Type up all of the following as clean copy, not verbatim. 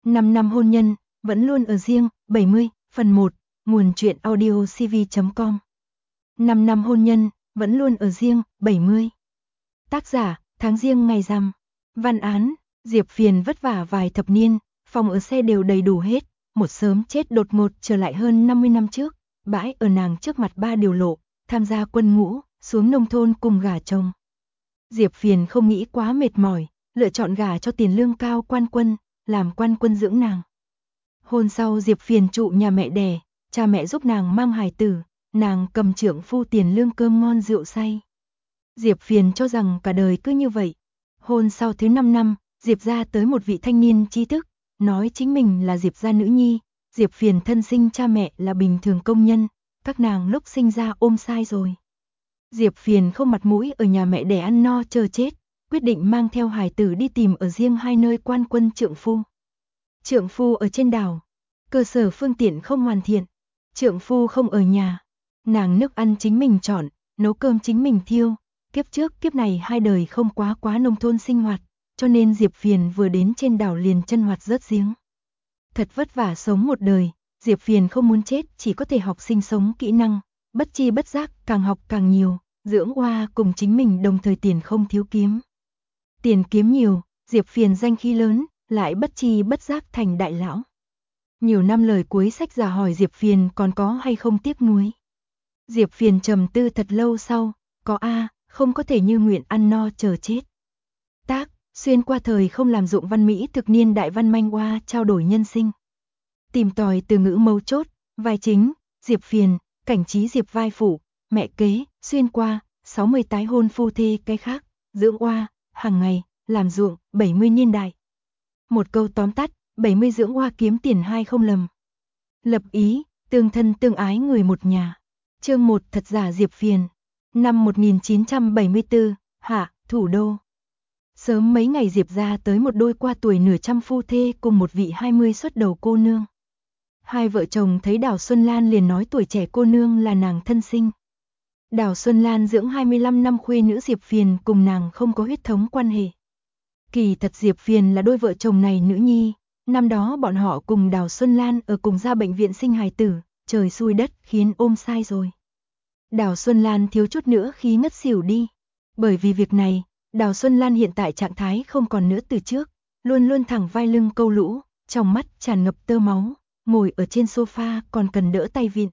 5 năm hôn nhân, vẫn luôn ở riêng, 70, phần 1, nguồn truyện audio cv.com. 5 năm hôn nhân, vẫn luôn ở riêng, 70. Tác giả, tháng Giêng ngày rằm. Văn án, Diệp Phiền vất vả vài thập niên, phòng ở xe đều đầy đủ hết, một sớm chết đột ngột trở lại hơn 50 năm trước, bãi ở nàng trước mặt 3 điều lộ, tham gia quân ngũ, xuống nông thôn cùng gả chồng. Diệp Phiền không nghĩ quá mệt mỏi, lựa chọn gả cho tiền lương cao quan quân, làm quan quân dưỡng nàng. Hôn sau Diệp Phiền trụ nhà mẹ đẻ, cha mẹ giúp nàng mang hài tử, nàng cầm trượng phu tiền lương cơm ngon rượu say. Diệp Phiền cho rằng cả đời cứ như vậy. Hôn sau thứ 5 năm, Diệp gia tới một vị thanh niên trí thức, nói chính mình là Diệp gia nữ nhi, Diệp Phiền thân sinh cha mẹ là bình thường công nhân, các nàng lúc sinh ra ôm sai rồi. Diệp Phiền không mặt mũi ở nhà mẹ đẻ ăn no chờ chết, quyết định mang theo hài tử đi tìm ở riêng hai nơi quan quân trượng phu. Trượng phu ở trên đảo, cơ sở phương tiện không hoàn thiện, trượng phu không ở nhà, nàng nước ăn chính mình chọn, nấu cơm chính mình thiêu, kiếp trước kiếp này hai đời không quá nông thôn sinh hoạt, cho nên Diệp Phiền vừa đến trên đảo liền chân hoạt rớt giếng. Thật vất vả sống một đời, Diệp Phiền không muốn chết, chỉ có thể học sinh sống kỹ năng, bất chi bất giác càng học càng nhiều, dưỡng oa cùng chính mình đồng thời tiền không thiếu kiếm. Tiền kiếm nhiều, Diệp Phiền danh khí lớn, lại bất chi bất giác thành đại lão. Nhiều năm lời cuối sách giả hỏi Diệp Phiền còn có hay không tiếc nuối. Diệp Phiền trầm tư thật lâu sau, có không có thể như nguyện ăn no chờ chết. Tác, xuyên qua thời không làm dụng văn mỹ thực niên đại văn manh oa trao đổi nhân sinh. Tìm tòi từ ngữ mấu chốt, vai chính, Diệp Phiền, cảnh trí Diệp vai phụ, mẹ kế, xuyên qua, 60 tái hôn phu thê cái khác, dưỡng oa, hàng ngày, làm ruộng, 70 niên đại. Một câu tóm tắt, 70 dưỡng oa kiếm tiền hai không lầm. Lập ý, tương thân tương ái người một nhà. Chương 1 thật giả Diệp Phiền. Năm 1974, Hạ, thủ đô. Sớm mấy ngày Diệp ra tới một đôi qua tuổi nửa trăm phu thê cùng một vị 20 xuất đầu cô nương. Hai vợ chồng thấy Đào Xuân Lan liền nói tuổi trẻ cô nương là nàng thân sinh. Đào Xuân Lan dưỡng 25 năm khuê nữ Diệp Phiền cùng nàng không có huyết thống quan hệ. Kỳ thật Diệp Phiền là đôi vợ chồng này nữ nhi, năm đó bọn họ cùng Đào Xuân Lan ở cùng ra bệnh viện sinh hài tử, trời xui đất khiến ôm sai rồi. Đào Xuân Lan thiếu chút nữa khí ngất xỉu đi. Bởi vì việc này, Đào Xuân Lan hiện tại trạng thái không còn nữa từ trước, luôn luôn thẳng vai lưng câu lũ, trong mắt tràn ngập tơ máu, ngồi ở trên sofa còn cần đỡ tay vịn.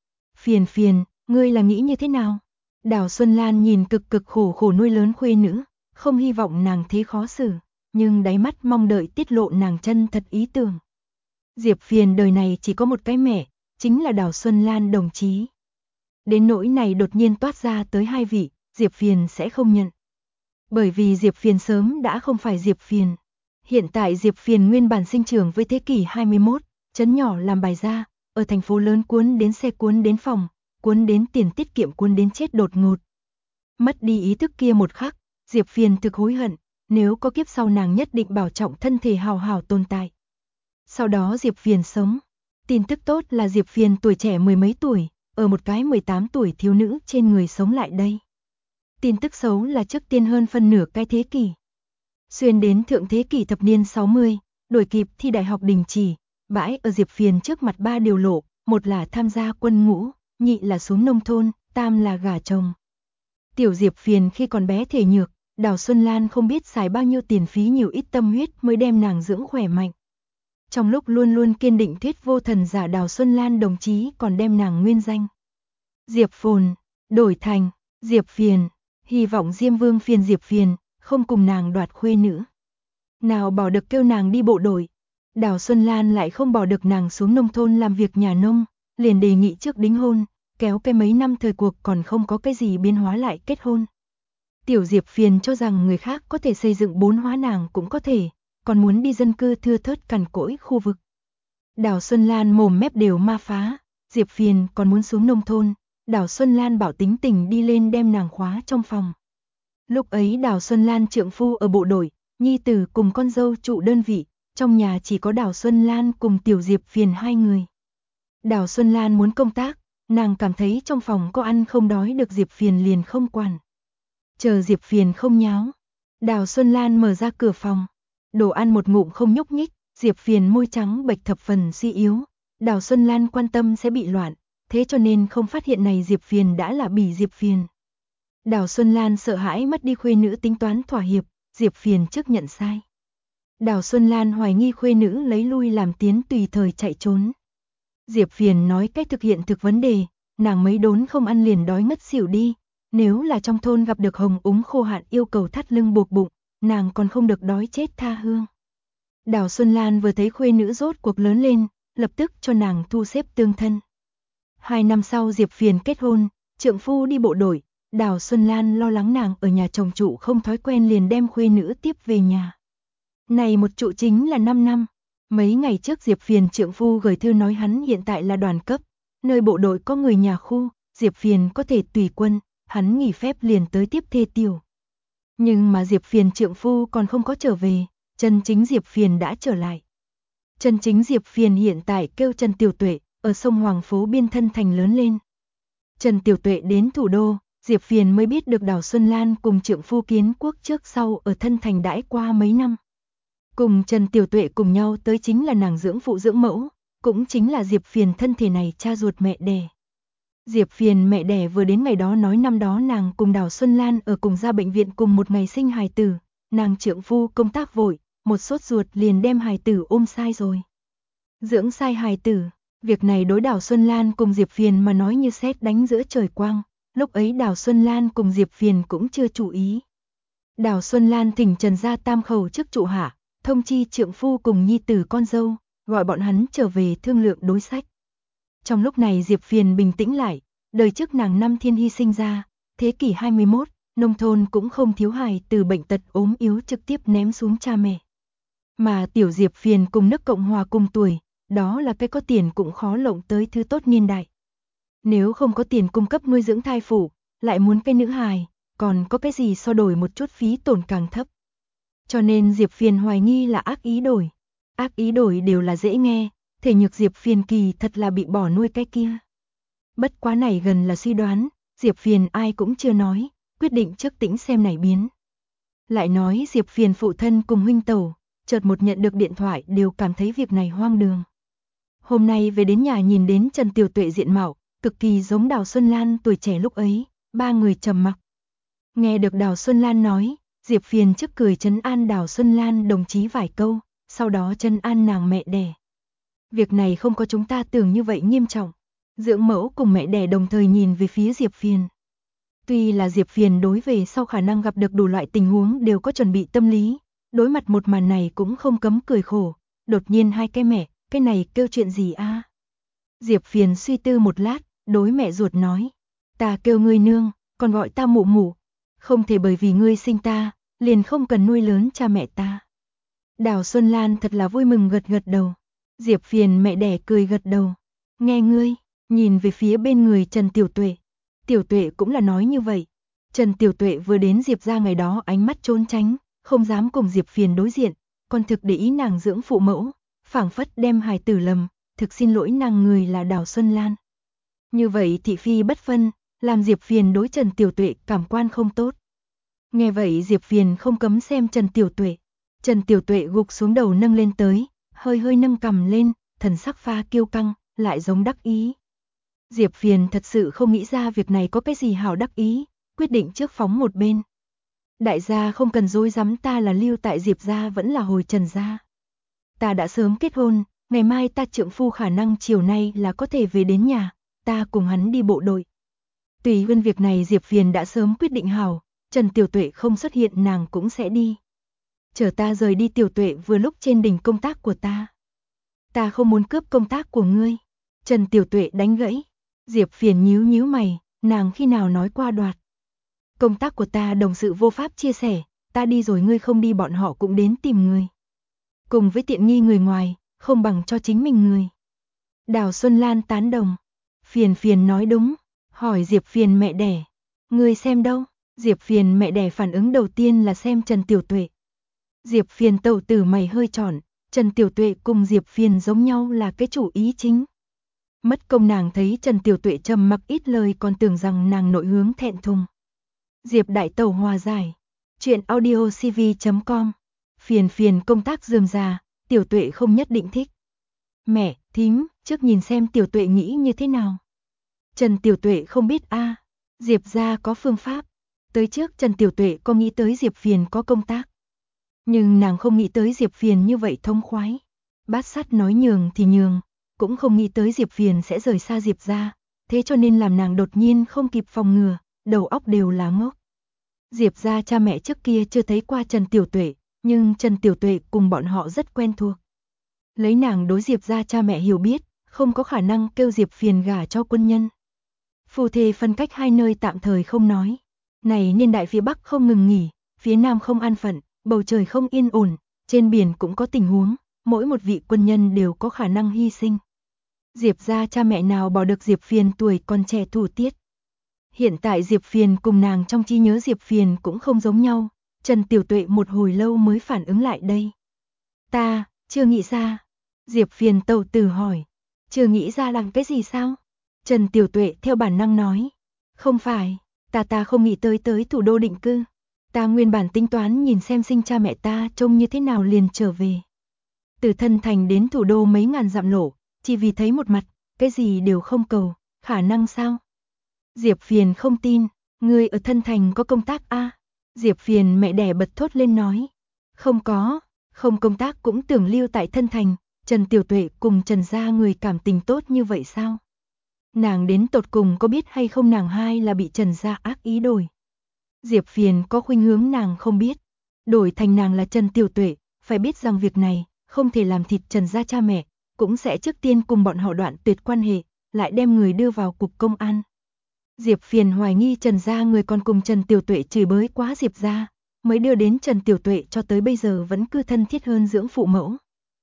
Phiền, ngươi là nghĩ như thế nào? Đào Xuân Lan nhìn cực khổ nuôi lớn khuê nữ, không hy vọng nàng thế khó xử, nhưng đáy mắt mong đợi tiết lộ nàng chân thật ý tưởng. Diệp Phiền đời này chỉ có một cái mẹ, chính là Đào Xuân Lan đồng chí. Đến nỗi này đột nhiên toát ra tới hai vị, Diệp Phiền sẽ không nhận. Bởi vì Diệp Phiền sớm đã không phải Diệp Phiền. Hiện tại Diệp Phiền nguyên bản sinh trưởng với thế kỷ 21, trấn nhỏ làm bài ra, ở thành phố lớn cuốn đến xe cuốn đến phòng, cuốn đến tiền tiết kiệm cuốn đến chết đột ngột. Mất đi ý thức kia một khắc, Diệp Phiền thực hối hận, nếu có kiếp sau nàng nhất định bảo trọng thân thể hào hào tồn tại. Sau đó Diệp Phiền sống. Tin tức tốt là Diệp Phiền tuổi trẻ mười mấy tuổi, ở một cái 18 tuổi thiếu nữ trên người sống lại đây. Tin tức xấu là trước tiên hơn phân nửa cái thế kỷ. Xuyên đến thượng thế kỷ thập niên 60, đuổi kịp thi đại học đình chỉ, bãi ở Diệp Phiền trước mặt 3 điều lộ, một là tham gia quân ngũ, nhị là xuống nông thôn, tam là gả chồng. Tiểu Diệp Phiền khi còn bé thể nhược, Đào Xuân Lan không biết xài bao nhiêu tiền phí nhiều ít tâm huyết mới đem nàng dưỡng khỏe mạnh. Trong lúc luôn luôn kiên định thuyết vô thần giả Đào Xuân Lan đồng chí còn đem nàng nguyên danh Diệp Phồn, đổi thành Diệp Phiền, hy vọng Diêm Vương phiền Diệp Phiền, không cùng nàng đoạt khuê nữ. Nào bỏ được kêu nàng đi bộ đội, Đào Xuân Lan lại không bỏ được nàng xuống nông thôn làm việc nhà nông, liền đề nghị trước đính hôn, kéo cái mấy năm thời cuộc còn không có cái gì biến hóa lại kết hôn. Tiểu Diệp Phiền cho rằng người khác có thể xây dựng 4 hóa nàng cũng có thể, còn muốn đi dân cư thưa thớt cằn cỗi khu vực. Đào Xuân Lan mồm mép đều ma phá, Diệp Phiền còn muốn xuống nông thôn, Đào Xuân Lan bảo tính tình đi lên đem nàng khóa trong phòng. Lúc ấy Đào Xuân Lan trượng phu ở bộ đội, nhi tử cùng con dâu trụ đơn vị, trong nhà chỉ có Đào Xuân Lan cùng Tiểu Diệp Phiền hai người. Đào Xuân Lan muốn công tác, nàng cảm thấy trong phòng có ăn không đói được Diệp Phiền liền không quản. Chờ Diệp Phiền không nháo, Đào Xuân Lan mở ra cửa phòng, đồ ăn một ngụm không nhúc nhích, Diệp Phiền môi trắng bệch thập phần suy yếu, Đào Xuân Lan quan tâm sẽ bị loạn, thế cho nên không phát hiện này Diệp Phiền đã là bỉ Diệp Phiền. Đào Xuân Lan sợ hãi mất đi khuê nữ tính toán thỏa hiệp, Diệp Phiền trước nhận sai. Đào Xuân Lan hoài nghi khuê nữ lấy lui làm tiến tùy thời chạy trốn. Diệp Phiền nói cách thực hiện thực vấn đề, nàng mấy đốn không ăn liền đói ngất xỉu đi, nếu là trong thôn gặp được hồng úng khô hạn yêu cầu thắt lưng buộc bụng, nàng còn không được đói chết tha hương. Đào Xuân Lan vừa thấy khuê nữ rốt cuộc lớn lên, lập tức cho nàng thu xếp tương thân. 2 năm sau Diệp Phiền kết hôn, trượng phu đi bộ đội, Đào Xuân Lan lo lắng nàng ở nhà chồng trụ không thói quen liền đem khuê nữ tiếp về nhà. Này một trụ chính là 5 năm. Mấy ngày trước Diệp Phiền trượng phu gửi thư nói hắn hiện tại là đoàn cấp, nơi bộ đội có người nhà khu, Diệp Phiền có thể tùy quân, hắn nghỉ phép liền tới tiếp thê tiểu. Nhưng mà Diệp Phiền trượng phu còn không có trở về, chân chính Diệp Phiền đã trở lại. Chân chính Diệp Phiền hiện tại kêu Trần Tiểu Tuệ, ở sông Hoàng phố biên thân thành lớn lên. Trần Tiểu Tuệ đến thủ đô, Diệp Phiền mới biết được Đào Xuân Lan cùng trượng phu kiến quốc trước sau ở thân thành đãi qua mấy năm. Cùng Trần Tiểu Tuệ cùng nhau tới chính là nàng dưỡng phụ dưỡng mẫu, cũng chính là Diệp Phiền thân thể này cha ruột mẹ đẻ. Diệp Phiền mẹ đẻ vừa đến ngày đó nói năm đó nàng cùng Đào Xuân Lan ở cùng ra bệnh viện cùng một ngày sinh hài tử, nàng trượng phu công tác vội, một sốt ruột liền đem hài tử ôm sai rồi. Dưỡng sai hài tử, việc này đối Đào Xuân Lan cùng Diệp Phiền mà nói như sét đánh giữa trời quang, lúc ấy Đào Xuân Lan cùng Diệp Phiền cũng chưa chú ý. Đào Xuân Lan thỉnh Trần gia tam khẩu trước trụ hạ, thông chi trượng phu cùng nhi tử con dâu, gọi bọn hắn trở về thương lượng đối sách. Trong lúc này Diệp Phiền bình tĩnh lại, đời trước nàng năm thiên hy sinh ra, thế kỷ 21, nông thôn cũng không thiếu hài từ bệnh tật ốm yếu trực tiếp ném xuống cha mẹ. Mà tiểu Diệp Phiền cùng nước Cộng Hòa cùng tuổi, đó là cái có tiền cũng khó lộng tới thứ tốt niên đại. Nếu không có tiền cung cấp nuôi dưỡng thai phụ, lại muốn cái nữ hài, còn có cái gì so đổi một chút phí tổn càng thấp. Cho nên Diệp Phiền hoài nghi là ác ý đổi. Ác ý đổi đều là dễ nghe, thể nhược Diệp Phiền kỳ thật là bị bỏ nuôi cái kia. Bất quá này gần là suy đoán, Diệp Phiền ai cũng chưa nói, quyết định trước tĩnh xem này biến. Lại nói Diệp Phiền phụ thân cùng huynh tẩu, chợt một nhận được điện thoại đều cảm thấy việc này hoang đường. Hôm nay về đến nhà nhìn đến Trần Tiểu Tuệ diện mạo, cực kỳ giống Đào Xuân Lan tuổi trẻ lúc ấy, ba người trầm mặc. Nghe được Đào Xuân Lan nói, Diệp Phiền trước cười trấn an Đào Xuân Lan đồng chí vài câu, sau đó trấn an nàng mẹ đẻ. Việc này không có chúng ta tưởng như vậy nghiêm trọng. Dưỡng mẫu cùng mẹ đẻ đồng thời nhìn về phía Diệp Phiền. Tuy là Diệp Phiền đối về sau khả năng gặp được đủ loại tình huống đều có chuẩn bị tâm lý, đối mặt một màn này cũng không cấm cười khổ, đột nhiên hai cái mẹ, cái này kêu chuyện gì a? Diệp Phiền suy tư một lát, đối mẹ ruột nói, ta kêu ngươi nương, còn gọi ta mụ mụ, không thể bởi vì ngươi sinh ta, liền không cần nuôi lớn cha mẹ ta. Đào Xuân Lan thật là vui mừng gật gật đầu. Diệp Phiền mẹ đẻ cười gật đầu. Nghe ngươi, nhìn về phía bên người Trần Tiểu Tuệ. Tiểu Tuệ cũng là nói như vậy. Trần Tiểu Tuệ vừa đến Diệp ra ngày đó ánh mắt trốn tránh, không dám cùng Diệp Phiền đối diện, còn thực để ý nàng dưỡng phụ mẫu, phảng phất đem hài tử lầm, thực xin lỗi nàng người là Đào Xuân Lan. Như vậy thị phi bất phân, làm Diệp Phiền đối Trần Tiểu Tuệ cảm quan không tốt. Nghe vậy Diệp Phiền không cấm xem Trần Tiểu Tuệ. Trần Tiểu Tuệ gục xuống đầu nâng lên tới, hơi hơi nâng cằm lên, thần sắc pha kiêu căng, lại giống đắc ý. Diệp Phiền thật sự không nghĩ ra việc này có cái gì hảo đắc ý, quyết định trước phóng một bên. Đại gia không cần dối dám, ta là lưu tại Diệp gia vẫn là hồi Trần gia. Ta đã sớm kết hôn, ngày mai ta trượng phu khả năng chiều nay là có thể về đến nhà, ta cùng hắn đi bộ đội. Tùy hơn việc này Diệp Phiền đã sớm quyết định hảo, Trần Tiểu Tuệ không xuất hiện nàng cũng sẽ đi. Chờ ta rời đi Tiểu Tuệ vừa lúc trên đỉnh công tác của ta. Ta không muốn cướp công tác của ngươi. Trần Tiểu Tuệ đánh gãy. Diệp Phiền nhíu nhíu mày, nàng khi nào nói qua đoạt. Công tác của ta đồng sự vô pháp chia sẻ, ta đi rồi ngươi không đi bọn họ cũng đến tìm ngươi. Cùng với tiện nghi người ngoài, không bằng cho chính mình người. Đào Xuân Lan tán đồng. Phiền Phiền nói đúng, hỏi Diệp Phiền mẹ đẻ. Ngươi xem đâu? Diệp Phiền mẹ đẻ phản ứng đầu tiên là xem Trần Tiểu Tuệ. Diệp Phiền tẩu tử mày hơi tròn, Trần Tiểu Tuệ cùng Diệp Phiền giống nhau là cái chủ ý chính. Mất công nàng thấy Trần Tiểu Tuệ trầm mặc ít lời còn tưởng rằng nàng nội hướng thẹn thùng. Diệp đại tẩu hòa giải. Chuyện audiocv.com. Phiền Phiền công tác rườm rà, Tiểu Tuệ không nhất định thích. Mẹ, thím, trước nhìn xem Tiểu Tuệ nghĩ như thế nào. Trần Tiểu Tuệ không biết a. Diệp gia có phương pháp. Tới trước Trần Tiểu Tuệ có nghĩ tới Diệp Phiền có công tác. Nhưng nàng không nghĩ tới Diệp Phiền như vậy thông khoái. Bát Sắt nói nhường thì nhường, cũng không nghĩ tới Diệp Phiền sẽ rời xa Diệp gia, thế cho nên làm nàng đột nhiên không kịp phòng ngừa, đầu óc đều là ngốc. Diệp gia cha mẹ trước kia chưa thấy qua Trần Tiểu Tuệ, nhưng Trần Tiểu Tuệ cùng bọn họ rất quen thuộc. Lấy nàng đối Diệp gia cha mẹ hiểu biết, không có khả năng kêu Diệp Phiền gả cho quân nhân. Phu thê phân cách hai nơi tạm thời không nói. Này niên đại phía Bắc không ngừng nghỉ, phía Nam không an phận, bầu trời không yên ổn, trên biển cũng có tình huống, mỗi một vị quân nhân đều có khả năng hy sinh. Diệp gia cha mẹ nào bỏ được Diệp Phiền tuổi còn trẻ thủ tiết. Hiện tại Diệp Phiền cùng nàng trong trí nhớ Diệp Phiền cũng không giống nhau, Trần Tiểu Tuệ một hồi lâu mới phản ứng lại đây. Ta, chưa nghĩ ra. Diệp Phiền tẩu tử hỏi. Chưa nghĩ ra làm cái gì sao? Trần Tiểu Tuệ theo bản năng nói. Không phải, ta không nghĩ tới thủ đô định cư. Ta nguyên bản tính toán nhìn xem sinh cha mẹ ta trông như thế nào liền trở về. Từ thân thành đến thủ đô mấy ngàn dặm lộ, chỉ vì thấy một mặt, cái gì đều không cầu, khả năng sao? Diệp Phiền không tin, ngươi ở thân thành có công tác a? Diệp Phiền mẹ đẻ bật thốt lên nói. Không có, không công tác cũng tưởng lưu tại thân thành, Trần Tiểu Tuệ cùng Trần gia người cảm tình tốt như vậy sao? Nàng đến tột cùng có biết hay không nàng hai là bị Trần gia ác ý đổi. Diệp Phiền có khuynh hướng nàng không biết, đổi thành nàng là Trần Tiểu Tuệ, phải biết rằng việc này không thể làm thịt Trần gia cha mẹ, cũng sẽ trước tiên cùng bọn họ đoạn tuyệt quan hệ, lại đem người đưa vào cục công an. Diệp Phiền hoài nghi Trần gia người còn cùng Trần Tiểu Tuệ chửi bới quá Diệp gia, mới đưa đến Trần Tiểu Tuệ cho tới bây giờ vẫn cứ thân thiết hơn dưỡng phụ mẫu.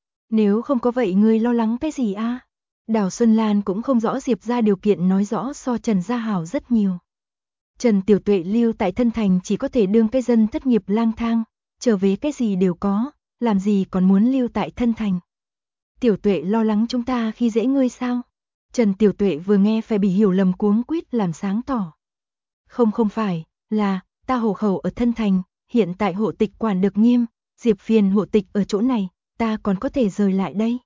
Nếu không có vậy ngươi lo lắng cái gì a? Đào Xuân Lan cũng không rõ Diệp gia điều kiện nói rõ so Trần gia hảo rất nhiều. Trần Tiểu Tuệ lưu tại thân thành chỉ có thể đương cái dân thất nghiệp lang thang, trở về cái gì đều có, làm gì còn muốn lưu tại thân thành. Tiểu Tuệ lo lắng chúng ta khi dễ ngươi sao? Trần Tiểu Tuệ vừa nghe phải bị hiểu lầm cuống quýt làm sáng tỏ. Không phải, là, ta hộ khẩu ở thân thành, hiện tại hộ tịch quản được nghiêm, Diệp Phiền hộ tịch ở chỗ này, ta còn có thể rời lại đây.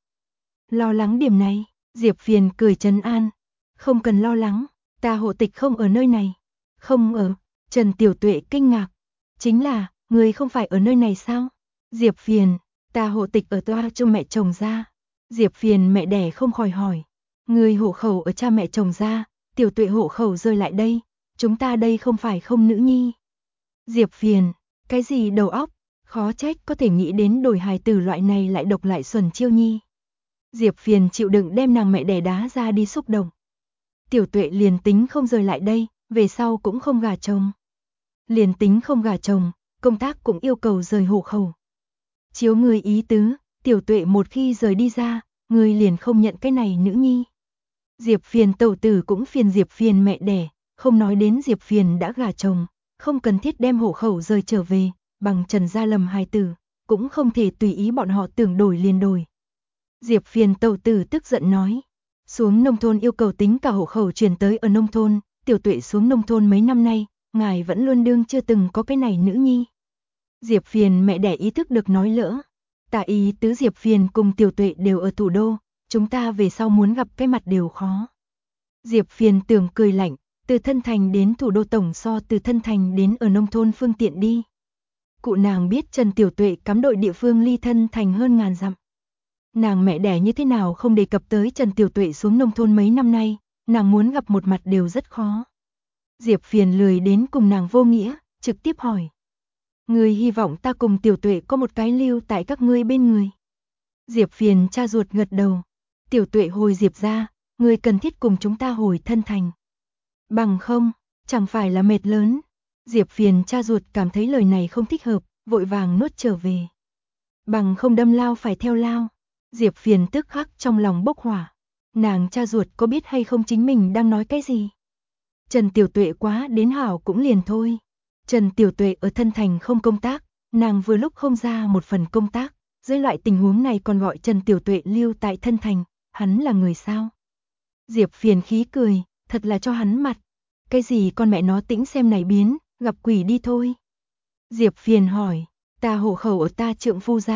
Lo lắng điểm này, Diệp Phiền cười trấn an. Không cần lo lắng, ta hộ tịch không ở nơi này. Không ở, Trần Tiểu Tuệ kinh ngạc. Chính là, người không phải ở nơi này sao? Diệp Phiền, ta hộ tịch ở toa cho mẹ chồng ra. Diệp Phiền mẹ đẻ không khỏi hỏi. Người hộ khẩu ở cha mẹ chồng ra, Tiểu Tuệ hộ khẩu rơi lại đây. Chúng ta đây không phải không nữ nhi. Diệp Phiền, cái gì đầu óc, khó trách có thể nghĩ đến đổi hài tử loại này lại độc lại xuẩn chiêu nhi. Diệp Phiền chịu đựng đem nàng mẹ đẻ đá ra đi xúc động. Tiểu Tuệ liền tính không rời lại đây, về sau cũng không gả chồng. Liền tính không gả chồng, công tác cũng yêu cầu rời hộ khẩu. Chiếu người ý tứ, Tiểu Tuệ một khi rời đi ra, người liền không nhận cái này nữ nhi. Diệp Phiền tẩu tử cũng phiền Diệp Phiền mẹ đẻ, không nói đến Diệp Phiền đã gả chồng, không cần thiết đem hộ khẩu rời trở về, bằng Trần gia lầm hài tử, cũng không thể tùy ý bọn họ tưởng đổi liền đổi. Diệp Phiền tẩu tử tức giận nói, xuống nông thôn yêu cầu tính cả hộ khẩu chuyển tới ở nông thôn, Tiểu Tuệ xuống nông thôn mấy năm nay, ngài vẫn luôn đương chưa từng có cái này nữ nhi. Diệp Phiền mẹ đẻ ý thức được nói lỡ, tả ý tứ Diệp Phiền cùng Tiểu Tuệ đều ở thủ đô, chúng ta về sau muốn gặp cái mặt đều khó. Diệp Phiền tưởng cười lạnh, từ thân thành đến thủ đô tổng so từ thân thành đến ở nông thôn phương tiện đi. Cụ nàng biết Trần Tiểu Tuệ cắm đội địa phương ly thân thành hơn ngàn dặm. Nàng mẹ đẻ như thế nào không đề cập tới Trần Tiểu Tuệ xuống nông thôn mấy năm nay, nàng muốn gặp một mặt đều rất khó. Diệp Phiền lười đến cùng nàng vô nghĩa, trực tiếp hỏi. Người hy vọng ta cùng Tiểu Tuệ có một cái lưu tại các ngươi bên người. Diệp Phiền cha ruột gật đầu. Tiểu Tuệ hồi Diệp ra, người cần thiết cùng chúng ta hồi thân thành. Bằng không, chẳng phải là mệt lớn. Diệp Phiền cha ruột cảm thấy lời này không thích hợp, vội vàng nuốt trở về. Bằng không đâm lao phải theo lao. Diệp Phiền tức khắc trong lòng bốc hỏa. Nàng cha ruột có biết hay không chính mình đang nói cái gì? Trần Tiểu Tuệ quá đến hảo cũng liền thôi. Trần Tiểu Tuệ ở thân thành không công tác, nàng vừa lúc không ra một phần công tác, dưới loại tình huống này còn gọi Trần Tiểu Tuệ lưu tại thân thành, hắn là người sao? Diệp Phiền khí cười, thật là cho hắn mặt. Cái gì con mẹ nó tĩnh xem này biến, gặp quỷ đi thôi. Diệp Phiền hỏi, ta hộ khẩu ở ta trượng phu gia,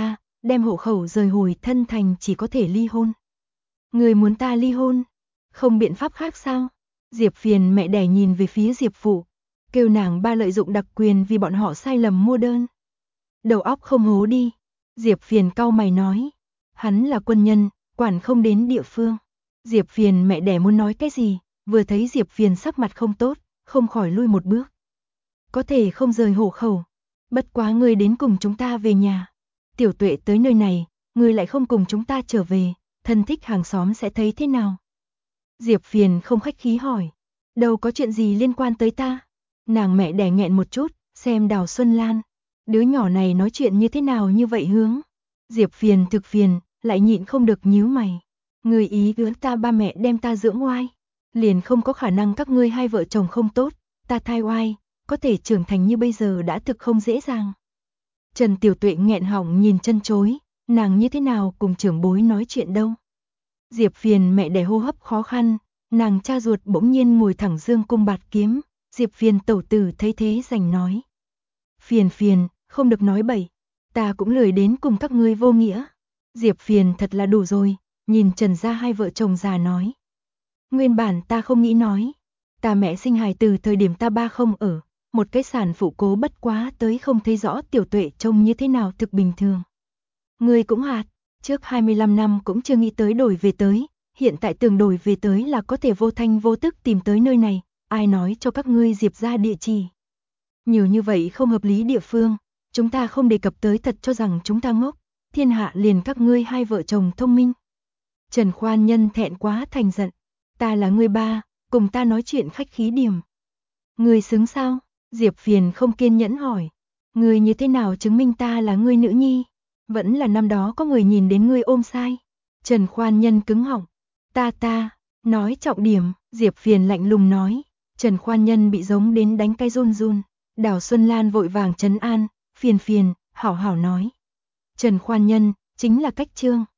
đem hộ khẩu rời hồi thân thành chỉ có thể ly hôn. Người muốn ta ly hôn, không biện pháp khác sao? Diệp Phiền mẹ đẻ nhìn về phía Diệp Phụ, kêu nàng ba lợi dụng đặc quyền vì bọn họ sai lầm mua đơn. Đầu óc không hố đi. Diệp Phiền cau mày nói, hắn là quân nhân, quản không đến địa phương. Diệp Phiền mẹ đẻ muốn nói cái gì, vừa thấy Diệp Phiền sắc mặt không tốt, không khỏi lui một bước. Có thể không rời hộ khẩu, bất quá ngươi đến cùng chúng ta về nhà. Tiểu Tuệ tới nơi này, ngươi lại không cùng chúng ta trở về, thân thích hàng xóm sẽ thấy thế nào? Diệp Phiền không khách khí hỏi, đâu có chuyện gì liên quan tới ta. Nàng mẹ đẻ nghẹn một chút, xem Đào Xuân Lan, đứa nhỏ này nói chuyện như thế nào như vậy hướng. Diệp Phiền thực phiền, lại nhịn không được nhíu mày. Người ý gớn ta ba mẹ đem ta dưỡng oai, liền không có khả năng các ngươi hai vợ chồng không tốt, ta thai oai, có thể trưởng thành như bây giờ đã thực không dễ dàng. Trần Tiểu Tuệ nghẹn họng nhìn chân chối, nàng như thế nào cùng trưởng bối nói chuyện đâu. Diệp Phiền mẹ đẻ hô hấp khó khăn, nàng cha ruột bỗng nhiên ngồi thẳng dương cung bạt kiếm, Diệp Phiền tẩu tử thấy thế giành nói. Phiền Phiền, không được nói bậy, ta cũng lười đến cùng các ngươi vô nghĩa. Diệp Phiền thật là đủ rồi, nhìn Trần gia hai vợ chồng già nói. Nguyên bản ta không nghĩ nói, ta mẹ sinh hài từ thời điểm ta ba không ở, một cái sản phụ cố bất quá tới không thấy rõ Tiểu Tuệ trông như thế nào thực bình thường. Ngươi cũng hạt, trước 25 năm cũng chưa nghĩ tới đổi về tới, hiện tại tưởng đổi về tới là có thể vô thanh vô tức tìm tới nơi này, ai nói cho các ngươi Diệp ra địa chỉ. Nhiều như vậy không hợp lý địa phương, chúng ta không đề cập tới thật cho rằng chúng ta ngốc, thiên hạ liền các ngươi hai vợ chồng thông minh. Trần Khoan Nhân thẹn quá thành giận, ta là ngươi ba, cùng ta nói chuyện khách khí điểm. Ngươi xứng sao? Diệp Phiền không kiên nhẫn hỏi, ngươi như thế nào chứng minh ta là ngươi nữ nhi? Vẫn là năm đó có người nhìn đến ngươi ôm sai. Trần Khoan Nhân cứng họng, ta, nói trọng điểm, Diệp Phiền lạnh lùng nói. Trần Khoan Nhân bị giống đến đánh cái run run. Đào Xuân Lan vội vàng trấn an, Phiền, hảo hảo nói. Trần Khoan Nhân, chính là cách trương.